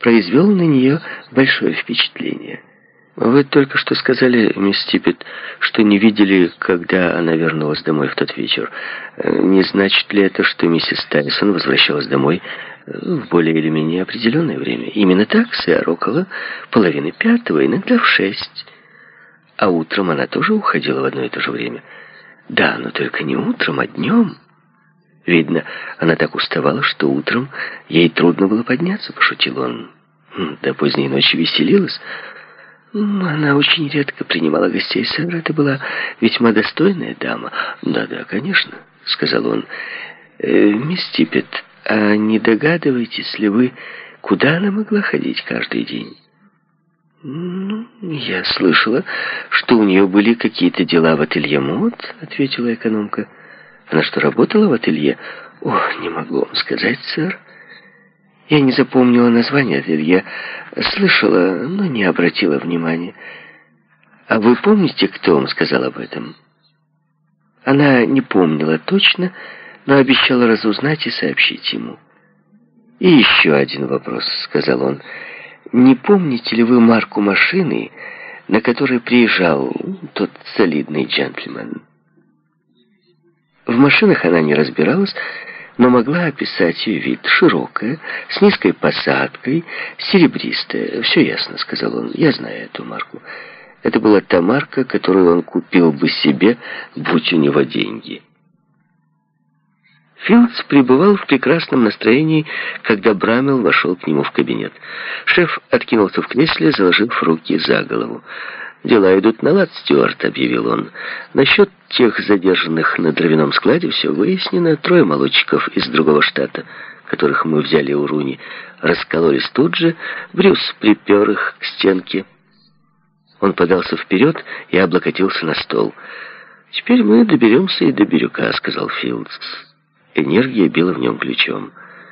произвел на нее большое впечатление. Вы только что сказали, мисс Типпет, что не видели, когда она вернулась домой в тот вечер. Не значит ли это, что миссис Тайсон возвращалась домой в более или менее определенное время? Именно так, сэр, около 4:30, иногда в 6. А утром она тоже уходила в одно и то же время? Да, но только не утром, а днем. Видно, она так уставала, что утром ей трудно было подняться, пошутил он. До поздней ночи веселилась. Она очень редко принимала гостей, сэр. Это была весьма достойная дама. Да-да, конечно, сказал он. Мисс Типпет, а не догадываетесь ли вы, куда она могла ходить каждый день? Я слышала, что у нее были какие-то дела в ателье мод, ответила экономка. Она что, работала в ателье? Ох, не могу вам сказать, сэр. Я не запомнила название ателье. Слышала, но не обратила внимания. А вы помните, кто вам сказал об этом? Она не помнила точно, но обещала разузнать и сообщить ему. И еще один вопрос, сказал он. Не помните ли вы марку машины, на которой приезжал тот солидный джентльмен? В машинах она не разбиралась, но могла описать ее вид. Широкая, с низкой посадкой, серебристая. «Все ясно», — сказал он. «Я знаю эту марку. Это была та марка, которую он купил бы себе, будь у него деньги». Филдс пребывал в прекрасном настроении, когда Браммел вошел к нему в кабинет. Шеф откинулся в кресле, заложив руки за голову. «Дела идут на лад, Стюарт», — объявил он. «Насчет тех задержанных на дровяном складе все выяснено. 3 молодчиков из другого штата, которых мы взяли у Руни, раскололись тут же. Брюс припер их к стенке». Он подался вперед и облокотился на стол. «Теперь мы доберемся и до Бирюка», — сказал Филдс. Энергия била в нем ключом.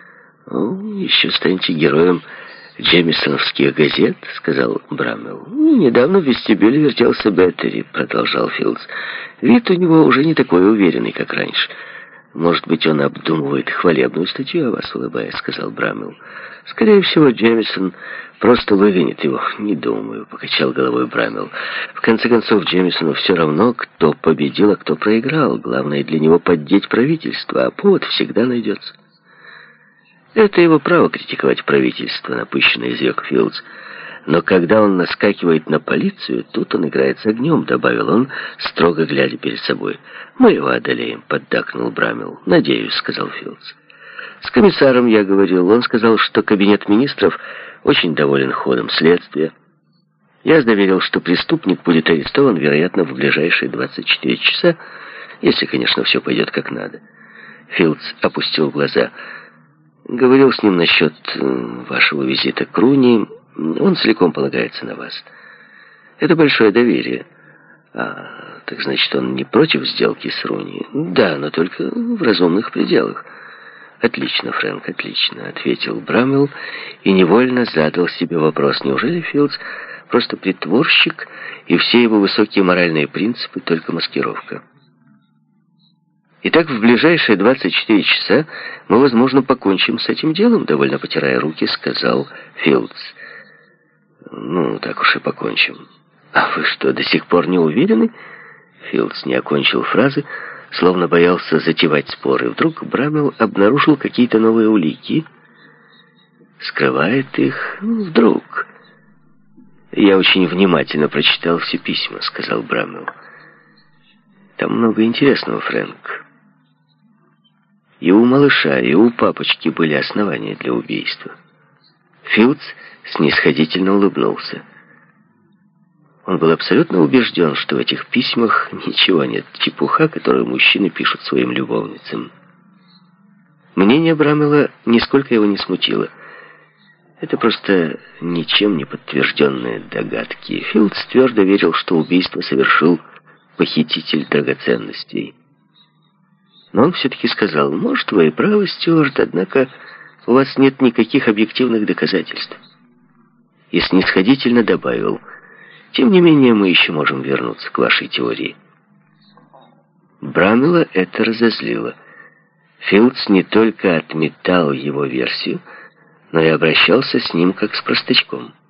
«Еще станете героем джемисоновских газет», — сказал Браммел. «Недавно в вестибюле вертелся Беттери», — продолжал Филдс. «Вид у него уже не такой уверенный, как раньше. Может быть, он обдумывает хвалебную статью о вас, улыбаясь», — сказал Браммел. «Скорее всего, Джемисон просто выгонит его». «Не думаю», — покачал головой Браммел. «В конце концов, Джемисону все равно, кто победил, а кто проиграл. Главное для него поддеть правительство, а повод всегда найдется». «Это его право критиковать правительство», — напыщенно изрек Филдс. «Но когда он наскакивает на полицию, тут он играет с огнем», — добавил он, строго глядя перед собой. «Мы его одолеем», — поддакнул Браммел. «Надеюсь», — сказал Филдс. «С комиссаром я говорил. Он сказал, что кабинет министров очень доволен ходом следствия. Я заверил, что преступник будет арестован, вероятно, в ближайшие 24 часа, если, конечно, все пойдет как надо». Филдс опустил глаза. «Говорил с ним насчет вашего визита к Руни. Он целиком полагается на вас. Это большое доверие». Так значит, он не против сделки с Руни?» «Да, но только в разумных пределах». «Отлично, Фрэнк, отлично», — ответил Браммел и невольно задал себе вопрос. Неужели Филдс просто притворщик, и все его высокие моральные принципы — только маскировка? «Итак, в ближайшие 24 часа мы, возможно, покончим с этим делом», — довольно потирая руки, сказал Филдс. «Так уж и покончим». «А вы что, до сих пор не уверены?» Филдс не окончил фразы, словно боялся затевать споры. Вдруг Браммел обнаружил какие-то новые улики. Скрывает их. Вдруг. «Я очень внимательно прочитал все письма», — сказал Браммел. «Там много интересного, Фрэнк. И у малыша, и у папочки были основания для убийства». Филдс снисходительно улыбнулся. Он был абсолютно убежден, что в этих письмах ничего нет, чепуха, которую мужчины пишут своим любовницам. Мнение Браммела нисколько его не смутило. Это просто ничем не подтвержденные догадки. Филдс твердо верил, что убийство совершил похититель драгоценностей. Но он все-таки сказал: «Может, вы и правы, Стюарт, однако у вас нет никаких объективных доказательств». И снисходительно добавил: «Тем не менее, мы еще можем вернуться к вашей теории». Браммела это разозлило. Филдс не только отметал его версию, но и обращался с ним как с простачком.